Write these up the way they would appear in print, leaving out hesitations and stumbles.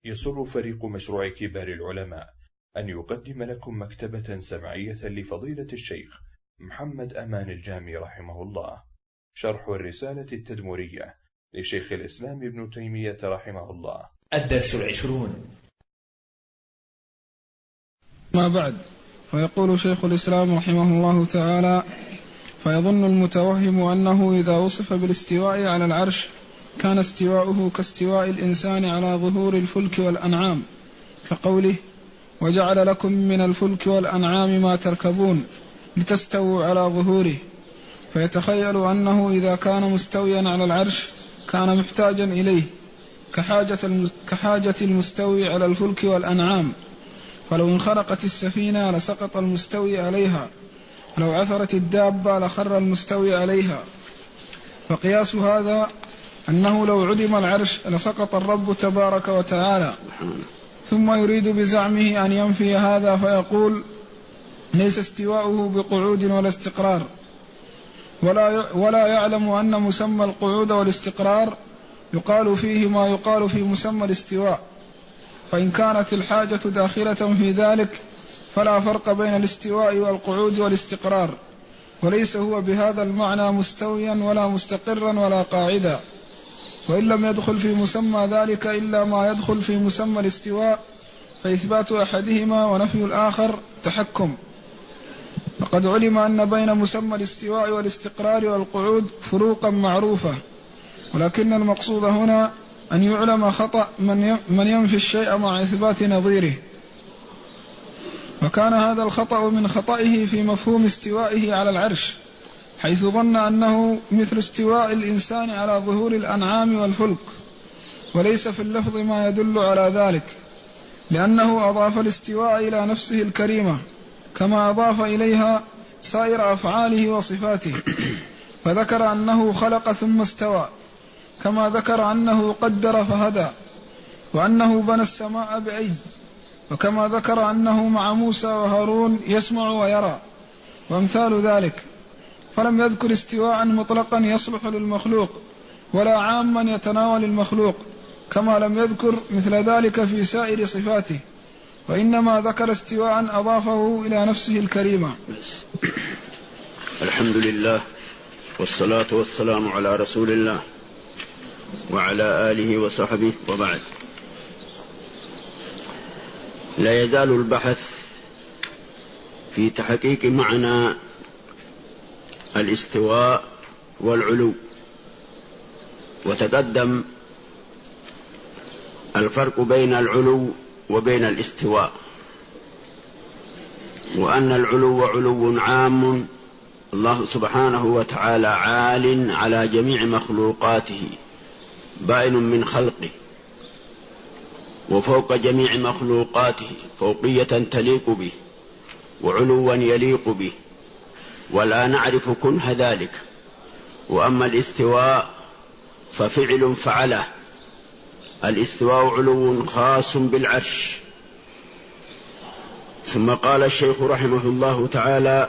يسر فريق مشروع كبار العلماء أن يقدم لكم مكتبة سمعية لفضيلة الشيخ محمد أمان الجامي رحمه الله، شرح الرسالة التدمرية لشيخ الإسلام ابن تيمية رحمه الله. الدرس 20. ما بعد، فيقول شيخ الإسلام رحمه الله تعالى: فيظن المتوهم أنه إذا وصف بالاستواء على العرش كان استواؤه كاستواء الإنسان على ظهور الفلك والأنعام، كقوله: وجعل لكم من الفلك والأنعام ما تركبون لتستووا على ظهوره، فيتخيل أنه إذا كان مستويا على العرش كان محتاجا إليه كحاجة المستوي على الفلك والأنعام، فلو انخرقت السفينة لسقط المستوي عليها، لو عثرت الدابة لخر المستوي عليها. فقياس هذا أنه لو عدم العرش لسقط الرب تبارك وتعالى، ثم يريد بزعمه أن ينفي هذا فيقول: ليس استواؤه بقعود ولا استقرار، ولا يعلم أن مسمى القعود والاستقرار يقال فيه ما يقال في مسمى الاستواء، فإن كانت الحاجة داخلة في ذلك فلا فرق بين الاستواء والقعود والاستقرار، وليس هو بهذا المعنى مستويا ولا مستقرا ولا قاعدا، وإن لم يدخل في مسمى ذلك إلا ما يدخل في مسمى الاستواء، فإثبات أحدهما ونفي الآخر تحكم. فقد علم أن بين مسمى الاستواء والاستقرار والقعود فروقا معروفة، ولكن المقصود هنا أن يعلم خطأ من ينفي الشيء مع إثبات نظيره، وكان هذا الخطأ من خطئه في مفهوم استوائه على العرش، حيث ظن أنه مثل استواء الإنسان على ظهور الأنعام والفلك، وليس في اللفظ ما يدل على ذلك، لأنه أضاف الاستواء إلى نفسه الكريمة كما أضاف إليها سائر أفعاله وصفاته، فذكر أنه خلق ثم استوى، كما ذكر أنه قدر فهدى، وأنه بنى السماء بأيد، وكما ذكر أنه مع موسى وهارون يسمع ويرى، وأمثال ذلك. فلم يذكر استواء مطلقا يصلح للمخلوق ولا عاما يتناول المخلوق، كما لم يذكر مثل ذلك في سائر صفاته، وإنما ذكر استواء أضافه إلى نفسه الكريمة. الحمد لله، والصلاة والسلام على رسول الله وعلى آله وصحبه، وبعد. لا يزال البحث في تحقيق معنى الاستواء والعلو، وتقدم الفرق بين العلو وبين الاستواء، وأن العلو علو عام، الله سبحانه وتعالى عال على جميع مخلوقاته، بائن من خلقه، وفوق جميع مخلوقاته فوقية تليق به وعلوا يليق به، ولا نعرف كنه ذلك. وأما الاستواء ففعل فعله، الاستواء علو خاص بالعرش. ثم قال الشيخ رحمه الله تعالى: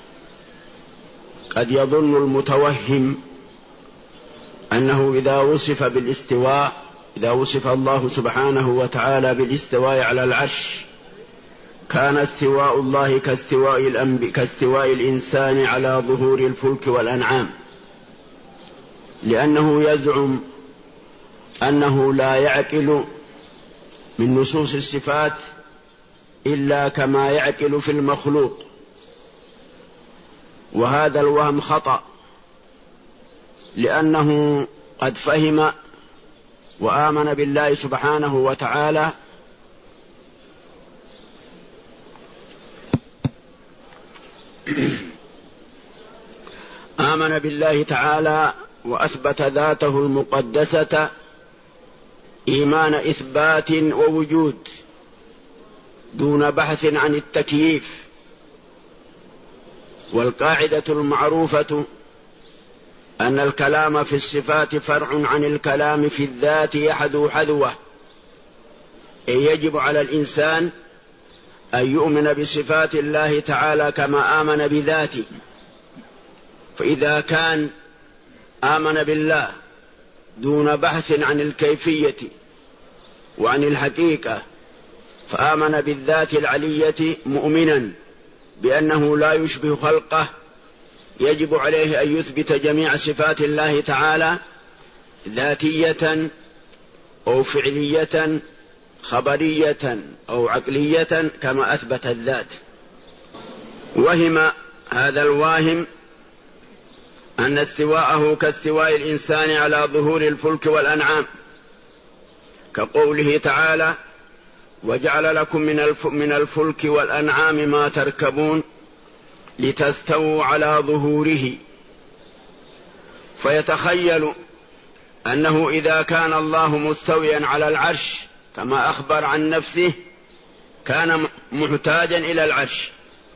قد يظن المتوهم أنه إذا وصف بالاستواء، إذا وصف الله سبحانه وتعالى بالاستواء على العرش كان استواء الله كاستواء الإنسان على ظهور الفلك والأنعام، لأنه يزعم أنه لا يعقل من نصوص الصفات إلا كما يعقل في المخلوق، وهذا الوهم خطأ، لأنه قد فهم وآمن بالله سبحانه وتعالى آمن بالله تعالى وأثبت ذاته المقدسة إيمان إثبات ووجود دون بحث عن التكييف. والقاعدة المعروفة أن الكلام في الصفات فرع عن الكلام في الذات يحذو حذوه، أي يجب على الإنسان أن يؤمن بصفات الله تعالى كما آمن بذاته. فإذا كان آمن بالله دون بحث عن الكيفية وعن الحقيقة، فآمن بالذات العلية مؤمنا بأنه لا يشبه خلقه، يجب عليه أن يثبت جميع صفات الله تعالى ذاتية أو فعلية خبرية أو عقلية كما أثبت الذات. وهم هذا الواهم أن استواءه كاستواء الإنسان على ظهور الفلك والأنعام، كقوله تعالى: وجعل لكم من الفلك والأنعام ما تركبون لتستووا على ظهوره. فيتخيل أنه إذا كان الله مستويا على العرش كما أخبر عن نفسه كان محتاجا إلى العرش،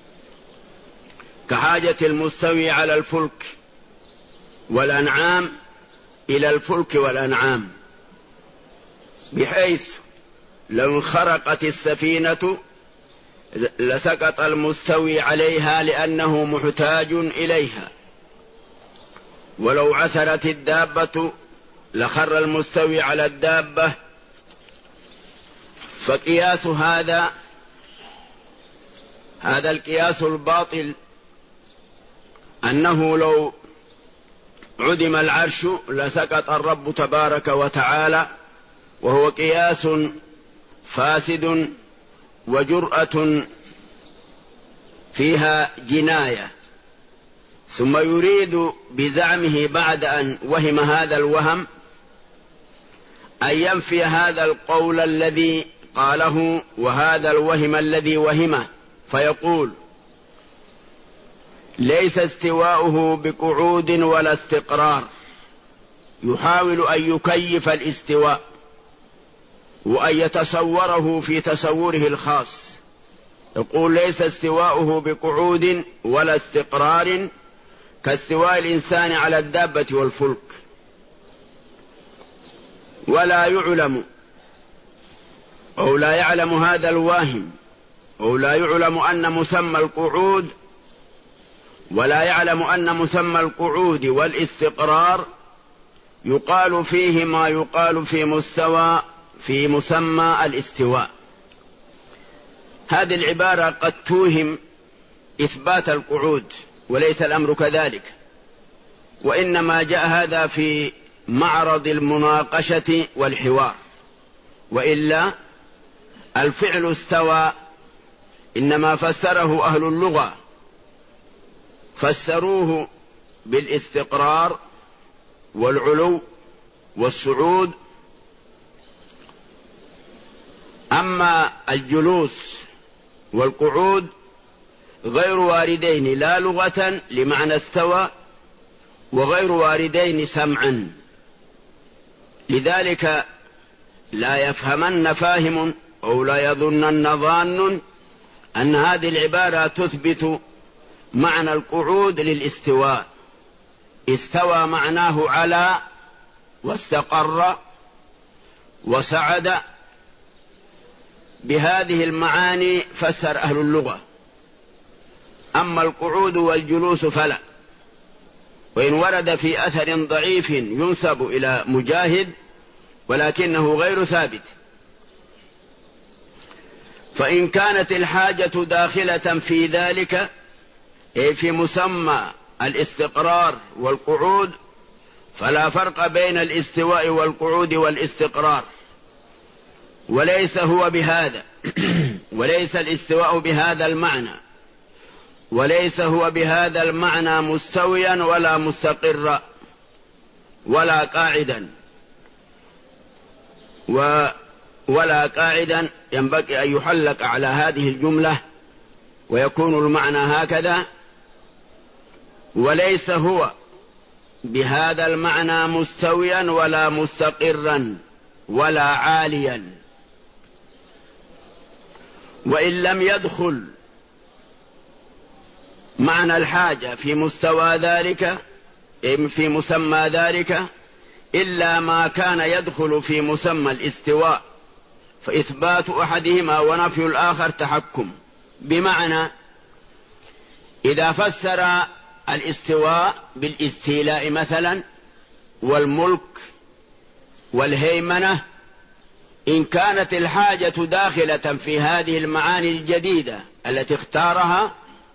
كحاجة المستوي على الفلك والأنعام إلى الفلك والأنعام، بحيث لو انخرقت السفينة لسقط المستوي عليها لأنه محتاج إليها، ولو عثرت الدابة لخر المستوي على الدابة. فقياس هذا القياس الباطل أنه لو عدم العرش لسقط الرب تبارك وتعالى، وهو قياس فاسد وجرأة فيها جناية. ثم يريد بزعمه بعد أن وهم هذا الوهم أن ينفي هذا القول الذي قاله وهذا الوهم الذي وهمه، فيقول: ليس استواؤه بقعود ولا استقرار. يحاول أن يكيف الاستواء وأن يتصوره في تصوره الخاص، يقول: ليس استواؤه بقعود ولا استقرار كاستواء الإنسان على الدابة والفلك. ولا يعلم أو لا يعلم هذا الواهم أو لا يعلم أن مسمى القعود ولا يعلم أن مسمى القعود والاستقرار يقال فيه ما يقال في مسمى الاستواء. هذه العبارة قد توهم إثبات القعود، وليس الأمر كذلك، وإنما جاء هذا في معرض المناقشة والحوار، وإلا الفعل استوى إنما فسره أهل اللغة، فسروه بالاستقرار والعلو والصعود. أما الجلوس والقعود غير واردين لا لغة لمعنى استوى، وغير واردين سمعا، لذلك لا يفهمن فاهم أو لا يظنن ظان أن هذه العبارة تثبت معنى القعود للاستواء. استوى معناه على واستقر وسعد، بهذه المعاني فسر أهل اللغة. أما القعود والجلوس فلا، وإن ورد في أثر ضعيف ينسب إلى مجاهد ولكنه غير ثابت. فإن كانت الحاجة داخلة في ذلك، أي في مسمى الاستقرار والقعود، فلا فرق بين الاستواء والقعود والاستقرار، وليس هو بهذا وليس الاستواء بهذا المعنى، وليس هو بهذا المعنى مستويا ولا مستقرا ولا قاعدا ولا قاعدا. ينبغي أن يحلق على هذه الجملة ويكون المعنى هكذا: وليس هو بهذا المعنى مستويا ولا مستقرا ولا عاليا. وإن لم يدخل معنى الحاجة في مستوى ذلك، في مسمى ذلك، إلا ما كان يدخل في مسمى الاستواء، فإثبات أحدهما ونفي الآخر تحكم. بمعنى إذا فسر الاستواء بالاستيلاء مثلا والملك والهيمنة، إن كانت الحاجة داخلة في هذه المعاني الجديدة التي اختارها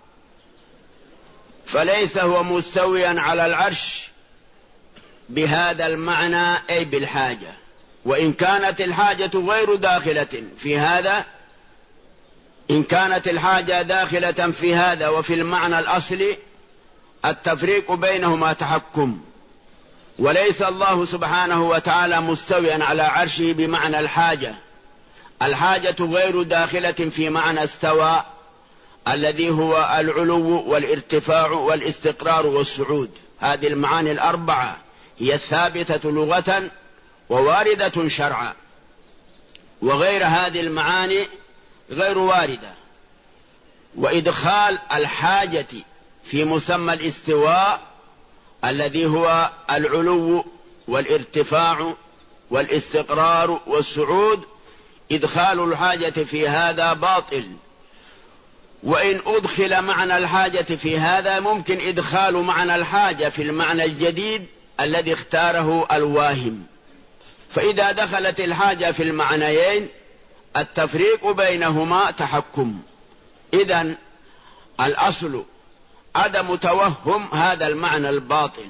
فليس هو مستويا على العرش بهذا المعنى أي بالحاجة. وإن كانت الحاجة غير داخلة في هذا، إن كانت الحاجة داخلة في هذا وفي المعنى الأصلي التفريق بينهما تحكم، وليس الله سبحانه وتعالى مستويا على عرشه بمعنى الحاجة. الحاجة غير داخلة في معنى استوى الذي هو العلو والارتفاع والاستقرار والصعود. هذه المعاني الأربعة هي الثابتة لغة وواردة شرعا، وغير هذه المعاني غير واردة. وإدخال الحاجة في مسمى الاستواء الذي هو العلو والارتفاع والاستقرار والصعود، إدخال الحاجة في هذا باطل. وإن أدخل معنى الحاجة في هذا ممكن إدخال معنى الحاجة في المعنى الجديد الذي اختاره الواهم. فإذا دخلت الحاجة في المعنيين التفريق بينهما تحكم. إذن الأصل عدم توهم هذا المعنى الباطل،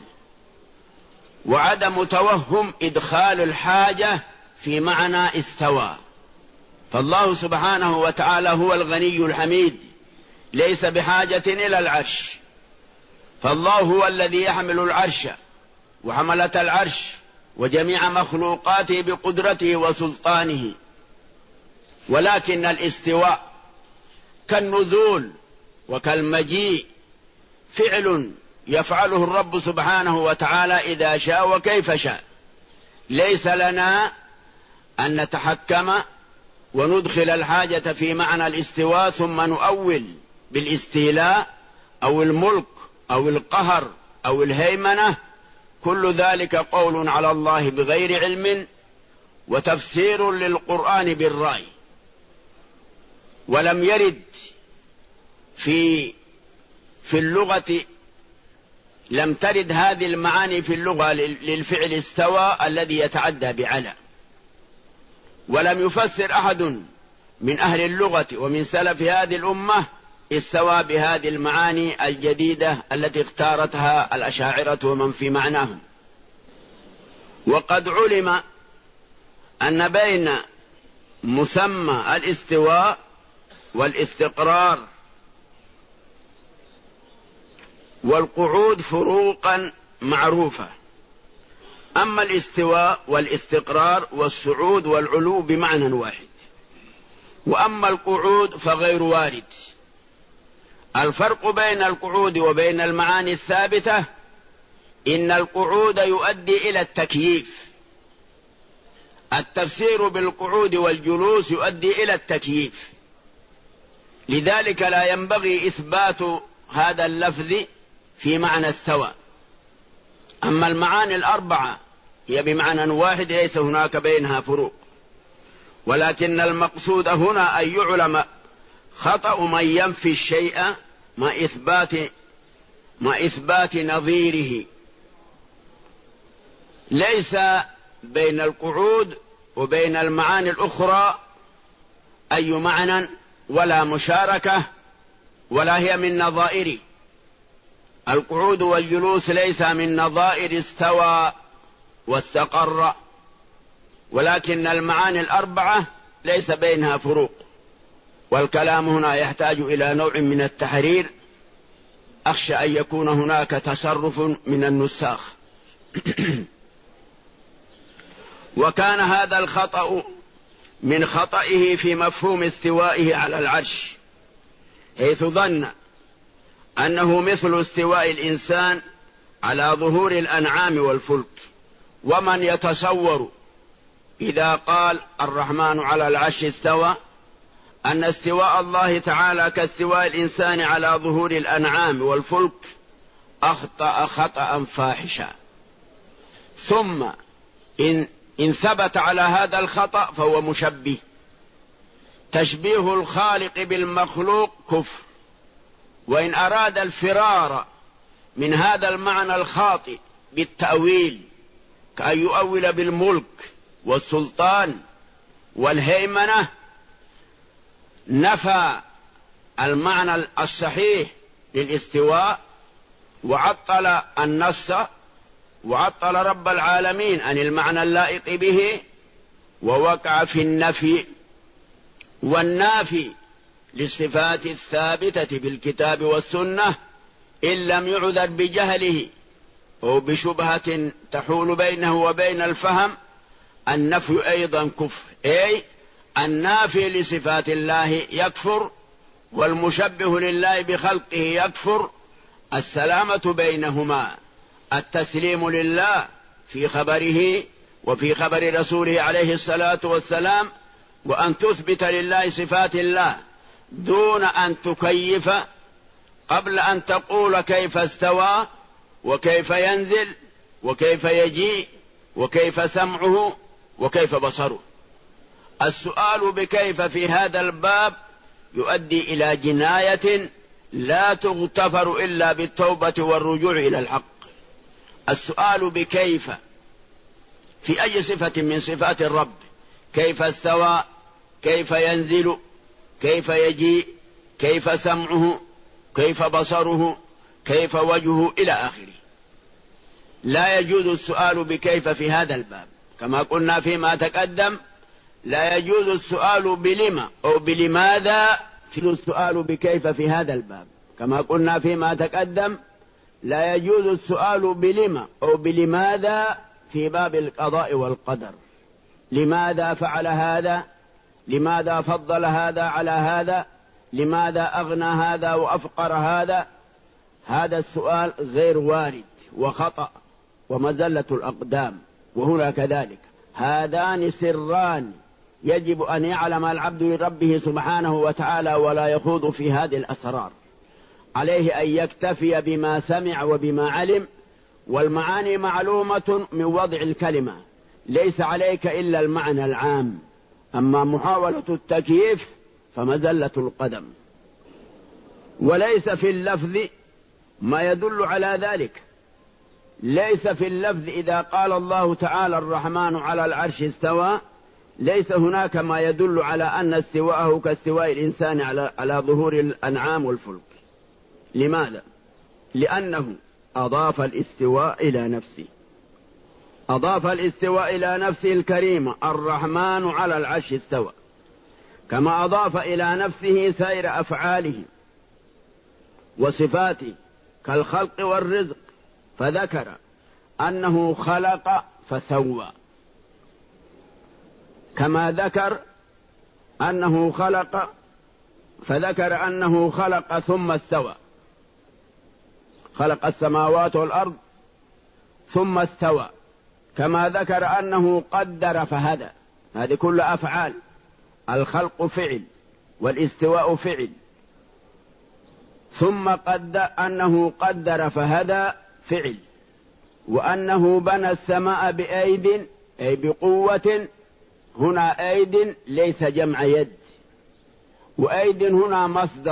وعدم توهم إدخال الحاجة في معنى استوى. فالله سبحانه وتعالى هو الغني الحميد، ليس بحاجة إلى العرش. فالله هو الذي يحمل العرش وحملة العرش وجميع مخلوقاته بقدرته وسلطانه. ولكن الاستواء كالنزول وكالمجيء فعل يفعله الرب سبحانه وتعالى إذا شاء وكيف شاء. ليس لنا أن نتحكم وندخل الحاجة في معنى الاستواء ثم نؤول بالاستيلاء أو الملك أو القهر أو الهيمنة. كل ذلك قول على الله بغير علم وتفسير للقرآن بالرأي. ولم يرد في اللغة، لم ترد هذه المعاني في اللغة للفعل استوى الذي يتعدى بعلى. ولم يفسر أحد من أهل اللغة ومن سلف هذه الأمة استوى بهذه المعاني الجديدة التي اختارتها الأشاعرة ومن في معناهم. وقد علم أن بين مسمى الاستواء والاستقرار والقعود فروقا معروفة. أما الاستواء والاستقرار والصعود والعلو بمعنى واحد، وأما القعود فغير وارد. الفرق بين القعود وبين المعاني الثابتة إن القعود يؤدي إلى التكييف. التفسير بالقعود والجلوس يؤدي إلى التكييف، لذلك لا ينبغي إثبات هذا اللفظ في معنى استوى. أما المعاني الأربعة هي بمعنى واحد ليس هناك بينها فروق. ولكن المقصود هنا أن يعلم خطأ من ينفي الشيء مع إثبات نظيره. ليس بين القعود وبين المعاني الأخرى أي معنى ولا مشاركة ولا هي من نظائره. القعود والجلوس ليس من نظائر استوى واستقر، ولكن المعاني الأربعة ليس بينها فروق. والكلام هنا يحتاج إلى نوع من التحرير، أخشى أن يكون هناك تصرف من النساخ. وكان هذا الخطأ من خطئه في مفهوم استوائه على العرش، حيث ظن أنه مثل استواء الإنسان على ظهور الأنعام والفلك. ومن يتصور إذا قال الرحمن على العرش استوى أن استواء الله تعالى كاستواء الإنسان على ظهور الأنعام والفلك أخطأ خطأ فاحشا. ثم إن ثبت على هذا الخطأ فهو مشبه. تشبيه الخالق بالمخلوق كفر. وإن أراد الفرار من هذا المعنى الخاطئ بالتأويل كأن يؤول بالملك والسلطان والهيمنة نفى المعنى الصحيح للاستواء وعطل النص وعطل رب العالمين عن المعنى اللائق به، ووقع في النفي، والنافي للصفات الثابتة بالكتاب والسنة إن لم يعذر بجهله أو بشبهة تحول بينه وبين الفهم النفي أيضا كفر، أي النافي لصفات الله يكفر، والمشبه لله بخلقه يكفر. السلامة بينهما التسليم لله في خبره وفي خبر رسوله عليه الصلاة والسلام، وأن تثبت لله صفات الله دون أن تكيف قبل أن تقول كيف استوى وكيف ينزل وكيف يجيء وكيف سمعه وكيف بصره. السؤال بكيف في هذا الباب يؤدي إلى جناية لا تغتفر إلا بالتوبة والرجوع إلى الحق. السؤال بكيف في أي صفة من صفات الرب، كيف استوى، كيف ينزل، كيف يجيء، كيف سمعه، كيف بصره، كيف وجهه إلى آخره. لا يجوز السؤال بكيف في هذا الباب، كما قلنا فيما تقدم لا يجوز السؤال بلما أو بلماذا في السؤال بكيف في هذا الباب، كما قلنا فيما تقدم لا يجوز السؤال بلما أو بلماذا في باب القضاء والقدر. لماذا فعل هذا؟ لماذا فضل هذا على هذا؟ لماذا أغنى هذا وأفقر هذا؟ هذا السؤال غير وارد وخطأ ومزلة الأقدام. وهنا كذلك هذان سران يجب أن يعلم العبد لربه سبحانه وتعالى ولا يخوض في هذه الأسرار. عليه أن يكتفي بما سمع وبما علم، والمعاني معلومة من وضع الكلمة، ليس عليك إلا المعنى العام، أما محاولة التكييف فمزلة القدم. وليس في اللفظ ما يدل على ذلك، ليس في اللفظ إذا قال الله تعالى الرحمن على العرش استوى ليس هناك ما يدل على أن استواءه كاستواء الإنسان على ظهور الأنعام والفلك. لماذا؟ لأنه أضاف الاستواء إلى نفسه، أضاف الاستواء إلى نفسه الكريمة الرحمن على العرش استوى، كما أضاف إلى نفسه سائر أفعاله وصفاته كالخلق والرزق، فذكر أنه خلق فسوى، كما ذكر أنه خلق فذكر أنه خلق ثم استوى، خلق السماوات والأرض ثم استوى، كما ذكر أنه قدر فهدى. هذه كل أفعال، الخلق فعل والاستواء فعل، ثم أنه قدر فهدى فعل، وأنه بنى السماء بأيد أي بقوة، هنا أيد ليس جمع يد، وأيد هنا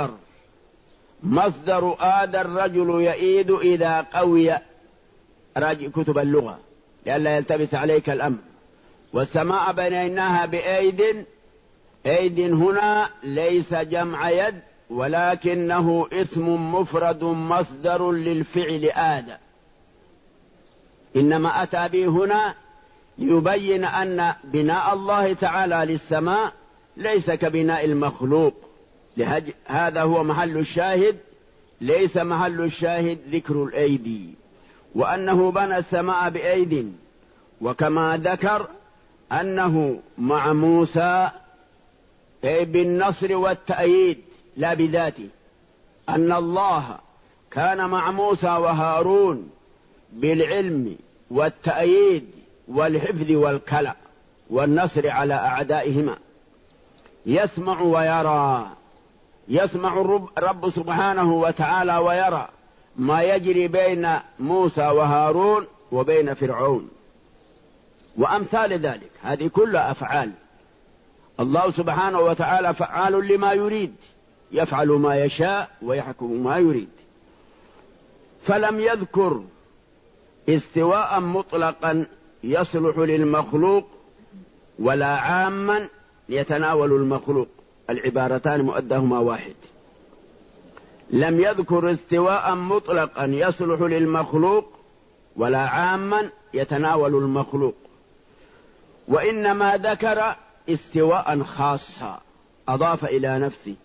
مصدر آد الرجل يئيد إذا قوي، راجع كتب اللغة لئلا يلتبس عليك الأمر. والسماء بنيناها بأيد، أيد هنا ليس جمع يد ولكنه اسم مفرد مصدر للفعل آد، إنما أتى به هنا ليبين أن بناء الله تعالى للسماء ليس كبناء المخلوق. هذا هو محل الشاهد، ليس محل الشاهد ذكر الأيدي، وأنه بنى السماء بأيد، وكما ذكر أنه مع موسى أي بالنصر والتأييد لا بذاته، أن الله كان مع موسى وهارون بالعلم والتأييد والحفظ والكلأ والنصر على أعدائهما. يسمع ويرى، يسمع الرب سبحانه وتعالى ويرى ما يجري بين موسى وهارون وبين فرعون وأمثال ذلك. هذه كلها أفعال. الله سبحانه وتعالى فعال لما يريد، يفعل ما يشاء ويحكم ما يريد. فلم يذكر استواء مطلقا يصلح للمخلوق، ولا عاما يتناول المخلوق، العبارتان مؤداهما واحد. لم يذكر استواء مطلقا يصلح للمخلوق ولا عاما يتناول المخلوق، وإنما ذكر استواء خاصا أضاف إلى نفسه،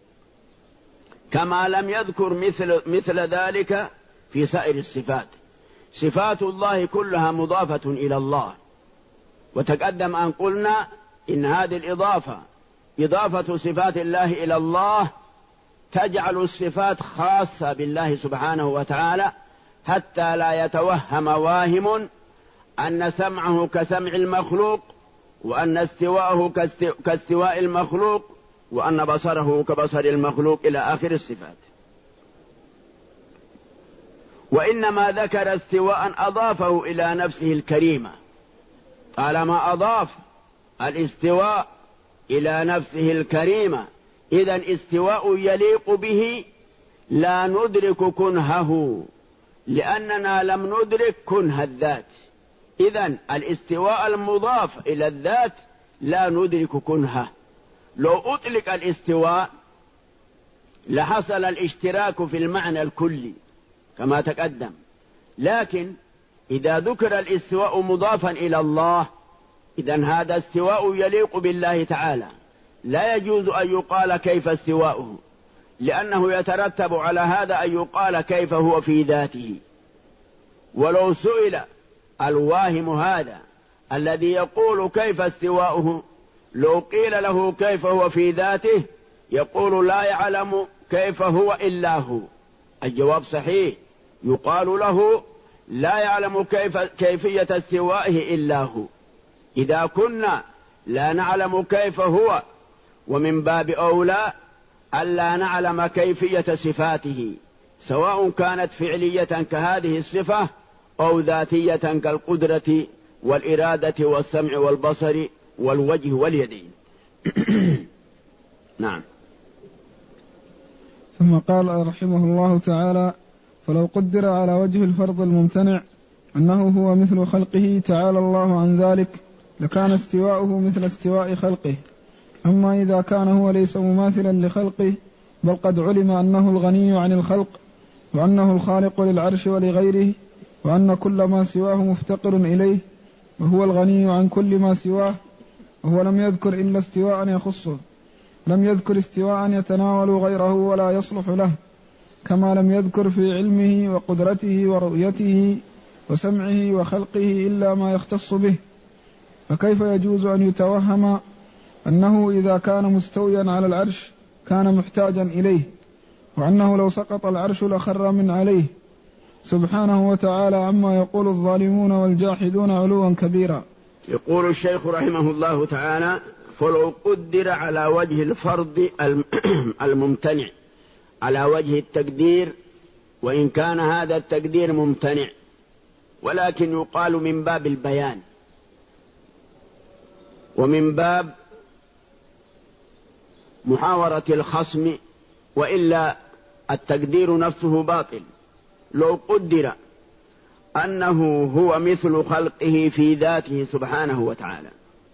كما لم يذكر مثل ذلك في سائر الصفات. صفات الله كلها مضافة إلى الله، وتقدم أن قلنا إن هذه الإضافة إضافة صفات الله إلى الله تجعل الصفات خاصة بالله سبحانه وتعالى، حتى لا يتوهم واهم أن سمعه كسمع المخلوق، وأن استواءه كاستواء المخلوق، وأن بصره كبصر المخلوق إلى آخر الصفات. وإنما ذكر استواء أضافه إلى نفسه الكريمة. طالما أضاف الاستواء إلى نفسه الكريمة، إذن استواء يليق به لا ندرك كنهه، لأننا لم ندرك كنه الذات. إذن الاستواء المضاف إلى الذات لا ندرك كنهه. لو أطلق الاستواء لحصل الاشتراك في المعنى الكلي كما تقدم، لكن إذا ذكر الاستواء مضافا إلى الله، إذن هذا استواء يليق بالله تعالى، لا يجوز أن يقال كيف استواؤه، لأنه يترتب على هذا أن يقال كيف هو في ذاته. ولو سئل الواهم هذا الذي يقول كيف استواؤه، لو قيل له كيف هو في ذاته، يقول لا يعلم كيف هو إلا هو. الجواب صحيح، يقال له لا يعلم كيفية استوائه إلا هو. إذا كنا لا نعلم كيف هو، ومن باب أولى ألا نعلم كيفية صفاته، سواء كانت فعلية كهذه الصفة أو ذاتية كالقدرة والإرادة والسمع والبصر والوجه واليدين. نعم. ثم قال رحمه الله تعالى: فلو قدر على وجه الفرض الممتنع أنه هو مثل خلقه تعالى الله عن ذلك لكان استواؤه مثل استواء خلقه. أما إذا كان هو ليس مماثلا لخلقه، بل قد علم أنه الغني عن الخلق، وأنه الخالق للعرش ولغيره، وأن كل ما سواه مفتقر إليه، وهو الغني عن كل ما سواه، وهو لم يذكر إلا استواء يخصه، لم يذكر استواء يتناول غيره ولا يصلح له، كما لم يذكر في علمه وقدرته ورؤيته وسمعه وخلقه إلا ما يختص به. فكيف يجوز أن يتوهم أنه إذا كان مستويا على العرش كان محتاجا إليه، وأنه لو سقط العرش لخر من عليه، سبحانه وتعالى عما يقول الظالمون والجاحدون علوا كبيرا. يقول الشيخ رحمه الله تعالى: فلو قدر على وجه الفرض الممتنع، على وجه التقدير، وإن كان هذا التقدير ممتنع، ولكن يقال من باب البيان ومن باب محاورة الخصم، وإلا التقدير نفسه باطل. لو قدر أنه هو مثل خلقه في ذاته سبحانه وتعالى،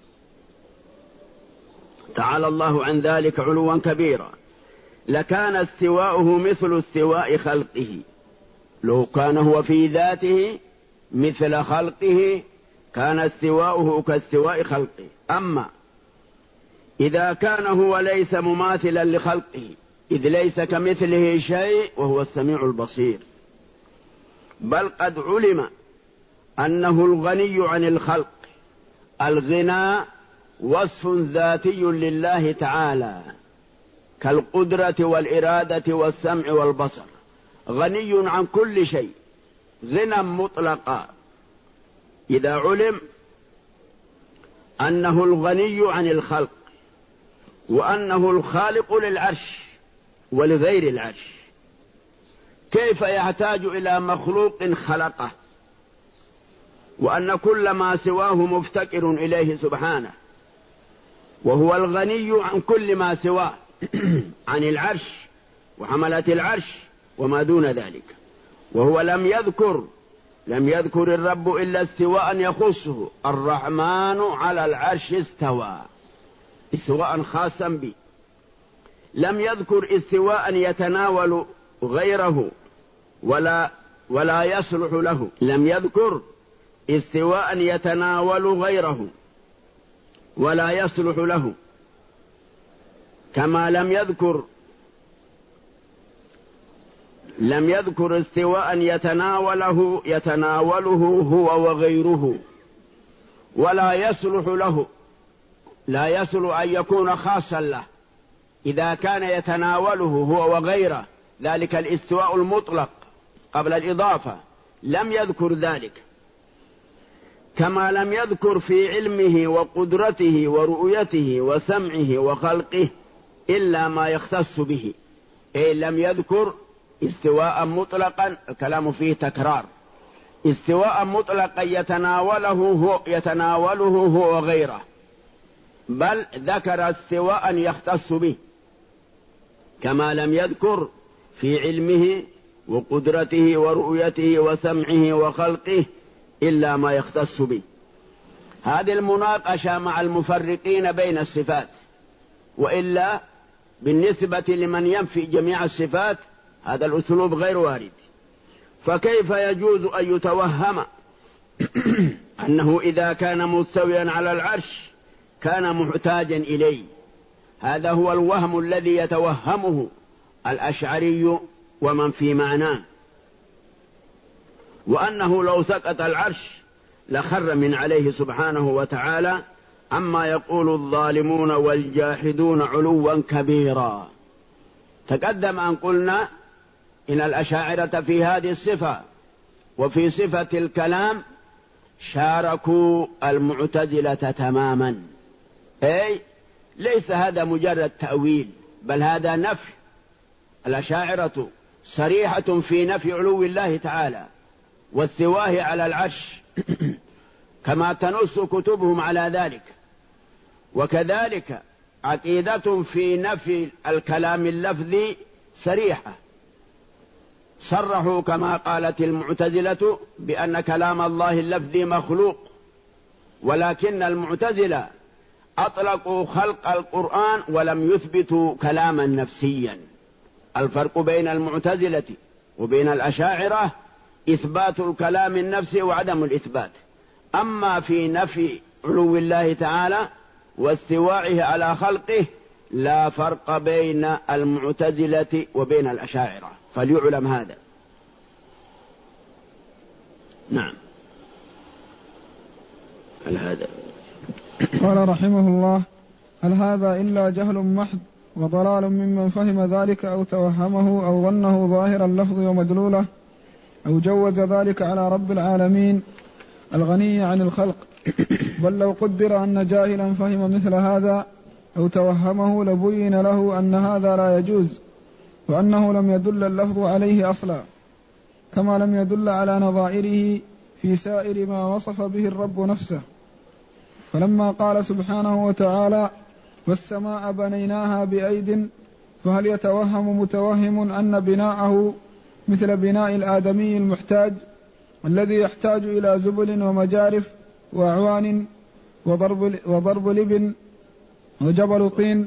تعالى الله عن ذلك علوا كبيرا، لكان استواؤه مثل استواء خلقه. لو كان هو في ذاته مثل خلقه كان استواؤه كاستواء خلقه. أما إذا كان هو ليس مماثلا لخلقه، إذ ليس كمثله شيء وهو السميع البصير، بل قد علم أنه الغني عن الخلق. الغنى وصف ذاتي لله تعالى كالقدرة والإرادة والسمع والبصر، غني عن كل شيء غنى مطلقا. إذا علم أنه الغني عن الخلق، وأنه الخالق للعرش ولغير العرش، كيف يحتاج إلى مخلوق خلقه، وأن كل ما سواه مفتقر إليه سبحانه، وهو الغني عن كل ما سواه عن العرش وحملة العرش وما دون ذلك. وهو لم يذكر الرب إلا استواء يخصه: الرحمن على العرش استوى. استواء خاصا به. لم يذكر استواء يتناول غيره ولا يصلح له. لم يذكر استواء يتناول غيره ولا يصلح له، كما لم يذكر استواء يتناوله هو وغيره ولا يصلح له. لا يصلح أن يكون خاصا له إذا كان يتناوله هو وغيره، ذلك الاستواء المطلق قبل الإضافة لم يذكر ذلك. كما لم يذكر في علمه وقدرته ورؤيته وسمعه وخلقه إلا ما يختص به، أي لم يذكر استواء مطلقا، الكلام فيه تكرار، استواء مطلقا يتناوله هو وغيره، بل ذكر استواء يختص به، كما لم يذكر في علمه وقدرته ورؤيته وسمعه وخلقه إلا ما يختص به. هذه المناقشة مع المفرقين بين الصفات، وإلا بالنسبة لمن ينفي جميع الصفات هذا الأسلوب غير وارد. فكيف يجوز أن يتوهم أنه إذا كان مستويا على العرش كان محتاجا إليه؟ هذا هو الوهم الذي يتوهمه الأشعري ومن في معناه، وأنه لو سقط العرش لخر من عليه سبحانه وتعالى عما يقول الظالمون والجاحدون علوا كبيرا. تقدم أن قلنا إن الأشاعرة في هذه الصفة وفي صفة الكلام شاركوا المعتزلة تماما، أي ليس هذا مجرد تأويل بل هذا نفي. الأشاعرة صريحة في نفي علو الله تعالى واستواه على العرش كما تنص كتبهم على ذلك، وكذلك عقيدة في نفي الكلام اللفظي صريحة، صرحوا كما قالت المعتزلة بأن كلام الله اللفظي مخلوق، ولكن المعتزلة أطلقوا خلق القرآن ولم يثبتوا كلاما نفسيا. الفرق بين المعتزلة وبين الأشاعرة إثبات الكلام النفسي وعدم الإثبات. أما في نفي علو الله تعالى واستوائه على خلقه لا فرق بين المعتزلة وبين الأشاعرة، فليعلم هذا. نعم. هل هذا قال رحمه الله: هل هذا إلا جهل محض وضلال ممن فهم ذلك أو توهمه أو ظنه ظاهر اللفظ ومدلوله أو جوز ذلك على رب العالمين الغني عن الخلق؟ بل لو قدر أن جاهلا فهم مثل هذا أو توهمه لبين له أن هذا لا يجوز، وأنه لم يدل اللفظ عليه أصلا، كما لم يدل على نظائره في سائر ما وصف به الرب نفسه. فلما قال سبحانه وتعالى: والسماء بنيناها بأيد، فهل يتوهم متوهم أن بناءه مثل بناء الآدمي المحتاج الذي يحتاج إلى زبل ومجارف وأعوان وضرب لبن وجبل طين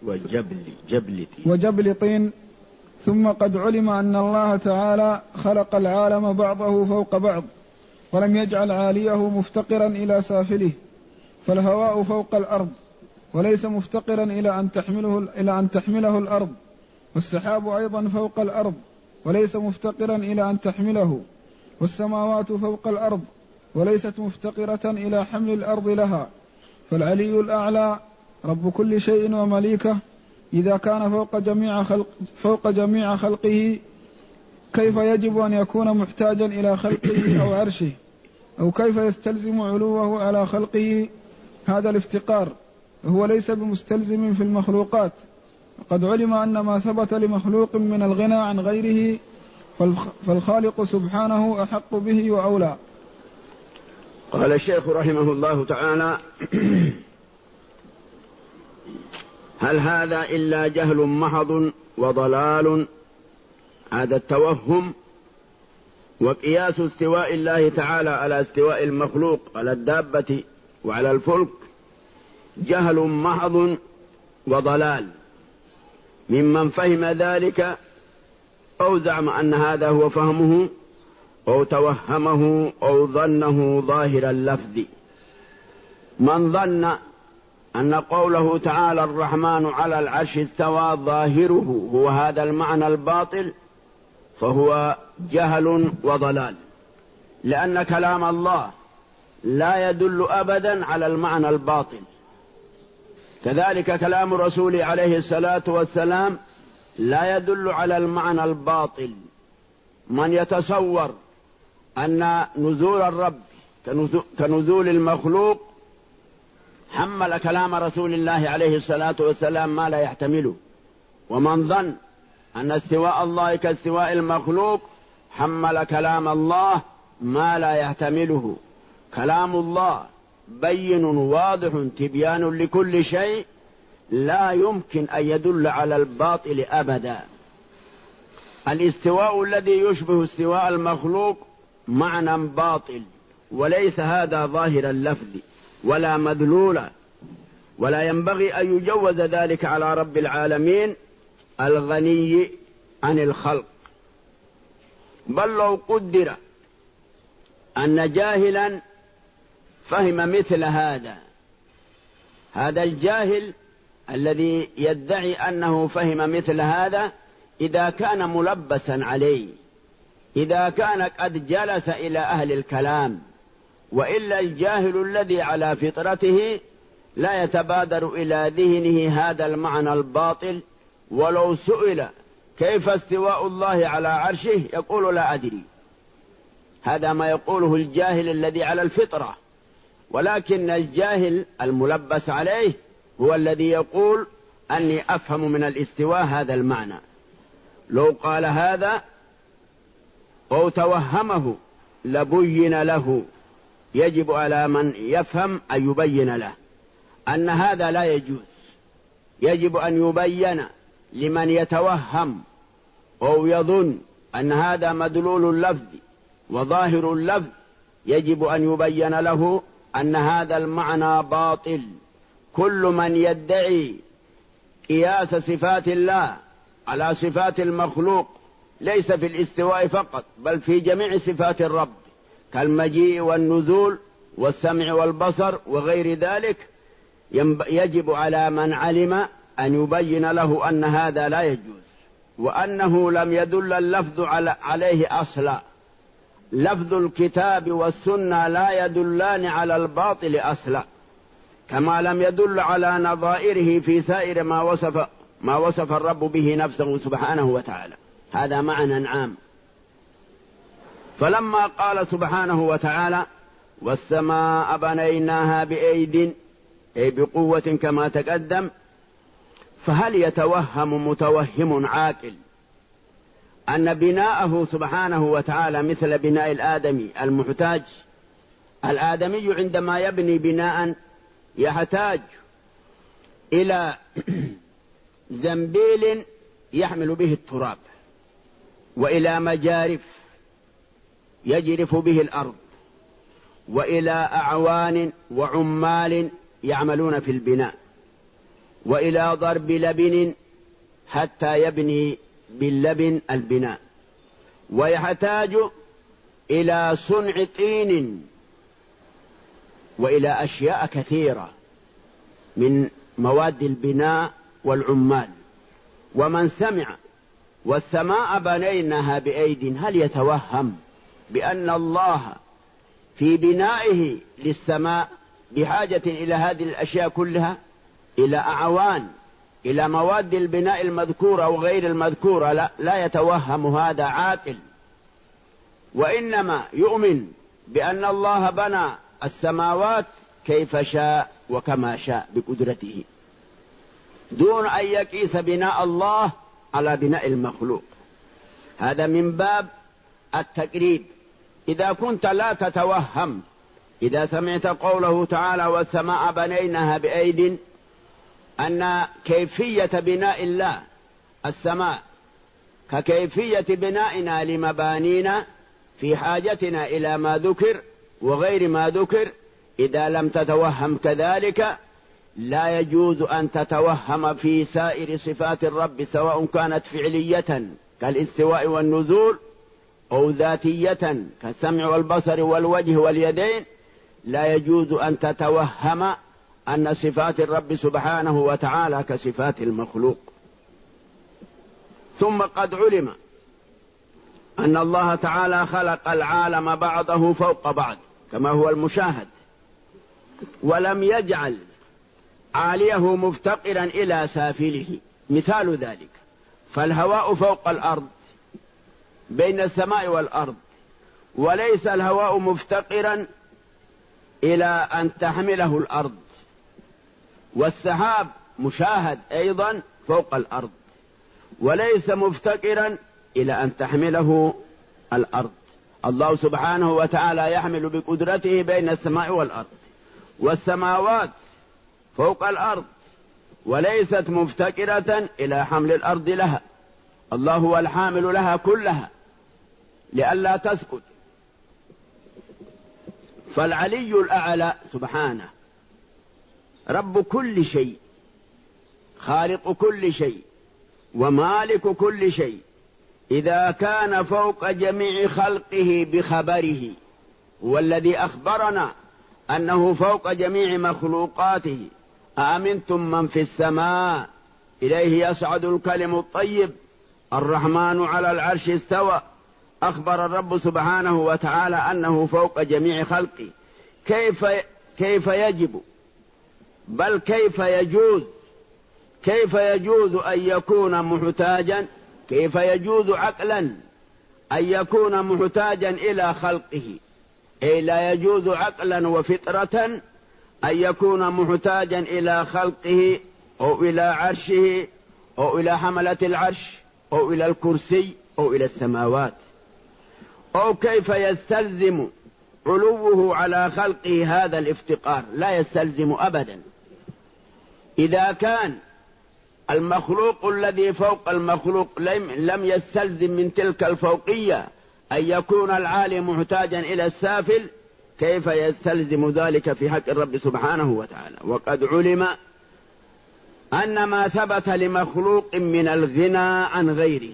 وجبل طين؟ ثم قد علم أن الله تعالى خلق العالم بعضه فوق بعض، ولم يجعل عاليه مفتقرا إلى سافله، فالهواء فوق الأرض وليس مفتقرا إلى أن تحمله الأرض، والسحاب أيضا فوق الأرض وليس مفتقرا إلى أن تحمله، والسماوات فوق الأرض وليست مفتقرة إلى حمل الأرض لها. فالعلي الأعلى رب كل شيء ومليكه إذا كان فوق جميع خلقه، كيف يجب أن يكون محتاجا إلى خلقه أو عرشه؟ أو كيف يستلزم علوه على خلقه هذا الافتقار؟ هو ليس بمستلزم في المخلوقات، وقد علم أن ما ثبت لمخلوق من الغنى عن غيره فالخالق سبحانه أحق به وأولى. قال الشيخ رحمه الله تعالى: هل هذا إلا جهل محض وضلال؟ هذا التوهم وقياس استواء الله تعالى على استواء المخلوق على الدابة وعلى الفلك جهل محض وضلال ممن فهم ذلك أو زعم أن هذا هو فهمه أو توهمه أو ظنه ظاهر اللفظ. من ظن أن قوله تعالى الرحمن على العرش استوى ظاهره هو هذا المعنى الباطل فهو جهل وضلال، لأن كلام الله لا يدل أبدا على المعنى الباطل، كذلك كلام رسوله عليه الصلاة والسلام لا يدل على المعنى الباطل. من يتصور أن نزول الرب كنزول المخلوق حمل كلام رسول الله عليه الصلاة والسلام ما لا يحتمله، ومن ظن أن استواء الله كاستواء المخلوق حمل كلام الله ما لا يحتمله. كلام الله بين واضح تبيان لكل شيء لا يمكن أن يدل على الباطل أبدا. الاستواء الذي يشبه استواء المخلوق معنى باطل، وليس هذا ظاهر اللفظ ولا مدلولا، ولا ينبغي أن يجوز ذلك على رب العالمين الغني عن الخلق. بل لو قدر أن جاهلا فهم مثل هذا الجاهل الذي يدعي أنه فهم مثل هذا إذا كان ملبسا عليه، إذا كان قد جلس إلى أهل الكلام، وإلا الجاهل الذي على فطرته لا يتبادر إلى ذهنه هذا المعنى الباطل، ولو سئل كيف استواء الله على عرشه يقول لا أدري. هذا ما يقوله الجاهل الذي على الفطرة، ولكن الجاهل الملبس عليه هو الذي يقول أني أفهم من الاستواء هذا المعنى. لو قال هذا أو توهمه لبين له. يجب على من يفهم أن يبين له أن هذا لا يجوز. يجب أن يبين لمن يتوهم أو يظن أن هذا مدلول اللفظ وظاهر اللفظ، يجب أن يبين له أن هذا المعنى باطل. كل من يدعي قياس صفات الله على صفات المخلوق ليس في الاستواء فقط بل في جميع صفات الرب كالمجيء والنزول والسمع والبصر وغير ذلك، يجب على من علم أن يبين له أن هذا لا يجوز، وأنه لم يدل اللفظ عليه أصلا. لفظ الكتاب والسنة لا يدلان على الباطل أصلا، كما لم يدل على نظائره في سائر ما وصف الرب به نفسه سبحانه وتعالى. هذا معنى عام. فلما قال سبحانه وتعالى والسماء بنيناها بأيد أي بقوة كما تقدم، فهل يتوهم متوهم عاقل أن بناءه سبحانه وتعالى مثل بناء الآدمي المحتاج؟ الآدمي عندما يبني بناء يحتاج إلى زنبيل يحمل به التراب، وإلى مجارف يجرف به الأرض، وإلى أعوان وعمال يعملون في البناء، وإلى ضرب لبن حتى يبني باللبن البناء، ويحتاج إلى صنع طين، وإلى أشياء كثيرة من مواد البناء والعمال. ومن سمع والسماء بنيناها بأيد هل يتوهم بأن الله في بنائه للسماء بحاجة إلى هذه الأشياء كلها، إلى أعوان، إلى مواد البناء المذكورة وغير المذكورة؟ لا يتوهم هذا عاقل، وإنما يؤمن بأن الله بنى السماوات كيف شاء وكما شاء بقدرته، دون أن يقيس بناء الله على بناء المخلوق. هذا من باب التقريب. إذا كنت لا تتوهم، إذا سمعت قوله تعالى والسماء بنيناها بأيد، أن كيفية بناء الله السماء ككيفية بنائنا لمبانينا في حاجتنا إلى ما ذكر وغير ما ذكر، إذا لم تتوهم كذلك لا يجوز أن تتوهم في سائر صفات الرب سواء كانت فعلية كالاستواء والنزول أو ذاتية كالسمع والبصر والوجه واليدين. لا يجوز أن تتوهم أن صفات الرب سبحانه وتعالى كصفات المخلوق. ثم قد علم أن الله تعالى خلق العالم بعضه فوق بعض كما هو المشاهد، ولم يجعل عاليه مفتقرا إلى سافله. مثال ذلك فالهواء فوق الأرض بين السماء والأرض، وليس الهواء مفتقرا إلى أن تحمله الأرض، والسحاب مشاهد أيضا فوق الأرض وليس مفتقرا إلى أن تحمله الأرض. الله سبحانه وتعالى يحمل بقدرته بين السماء والأرض، والسماوات فوق الأرض وليست مفتقرة إلى حمل الأرض لها. الله هو الحامل لها كلها لئلا تسقط. فالعلي الأعلى سبحانه رب كل شيء، خالق كل شيء، ومالك كل شيء، إذا كان فوق جميع خلقه بخبره، والذي أخبرنا أنه فوق جميع مخلوقاته. أأمنتم من في السماء إليه يصعد الكلم الطيب الرحمن على العرش استوى. أخبر الرب سبحانه وتعالى أنه فوق جميع خلقه. كيف يجب بل كيف يجوز أن يكون محتاجا؟ كيف يجوز عقلا أن يكون محتاجا إلى خلقه؟ أي لا يجوز عقلا وفطرة أن يكون محتاجا إلى خلقه أو إلى عرشه أو إلى حملة العرش أو إلى الكرسي أو إلى السماوات. أو كيف يستلزم علوه على خلقه هذا الافتقار؟ لا يستلزم أبدا. إذا كان المخلوق الذي فوق المخلوق لم يستلزم من تلك الفوقية أن يكون العالي محتاجا إلى السافل، كيف يستلزم ذلك في حق الرب سبحانه وتعالى؟ وقد علم أن ما ثبت لمخلوق من الغنى عن غيره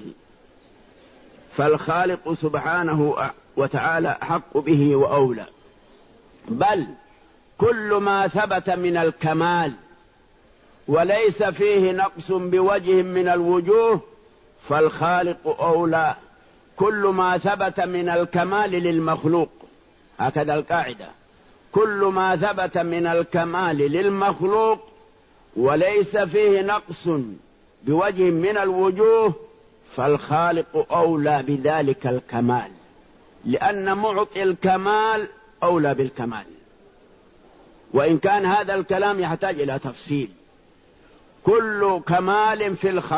فالخالق سبحانه وتعالى أحق به وأولى. بل كل ما ثبت من الكمال وليس فيه نقص بوجه من الوجوه فالخالق أولى. كل ما ثبت من الكمال للمخلوق، هكذا القاعدة، كل ما ثبت من الكمال للمخلوق وليس فيه نقص بوجه من الوجوه فالخالق أولى بذلك الكمال، لأن معطي الكمال أولى بالكمال. وإن كان هذا الكلام يحتاج إلى تفصيل. كل كمال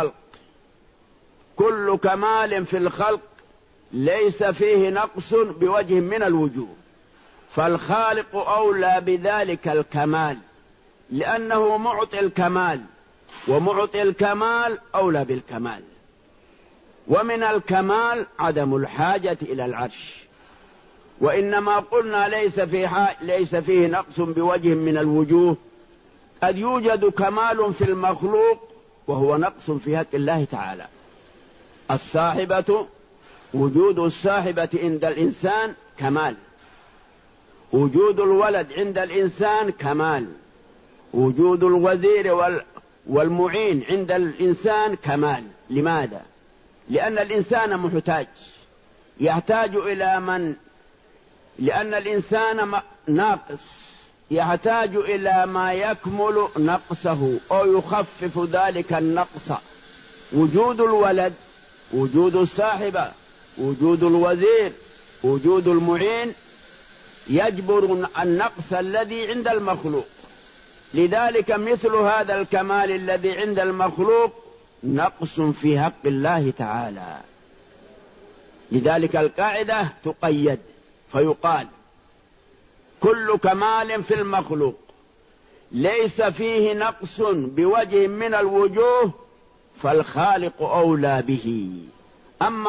في الخلق ليس فيه نقص بوجه من الوجوه فالخالق أولى بذلك الكمال، لأنه معطي الكمال، ومعطي الكمال أولى بالكمال. ومن الكمال عدم الحاجة إلى العرش. وإنما قلنا ليس فيه نقص بوجه من الوجوه، قد يوجد كمال في المخلوق وهو نقص في حق الله تعالى. الصاحبة، وجود الصاحبة عند الإنسان كمال، وجود الولد عند الإنسان كمال، وجود الوزير والمعين عند الإنسان كمال. لماذا؟ لأن الإنسان محتاج، يحتاج إلى من، لأن الإنسان ناقص يحتاج إلى ما يكمل نقصه أو يخفف ذلك النقص. وجود الولد، وجود الصاحبة، وجود الوزير، وجود المعين يجبر النقص الذي عند المخلوق. لذلك مثل هذا الكمال الذي عند المخلوق نقص في حق الله تعالى. لذلك القاعدة تقيد فيقال كل كمال في المخلوق ليس فيه نقص بوجه من الوجوه فالخالق أولى به. أما